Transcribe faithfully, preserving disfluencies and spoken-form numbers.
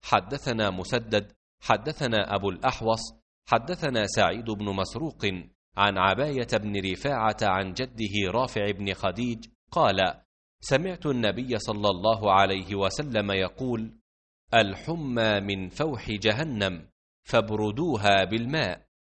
حدثنا مسدد حدثنا أبو الأحوص حدثنا سعيد بن مسروق عن عباية بن رفاعة عن جده رافع بن خديج قال: سمعت النبي صلى الله عليه وسلم يقول: الحمى من فوح جهنم فابردوها بالماء.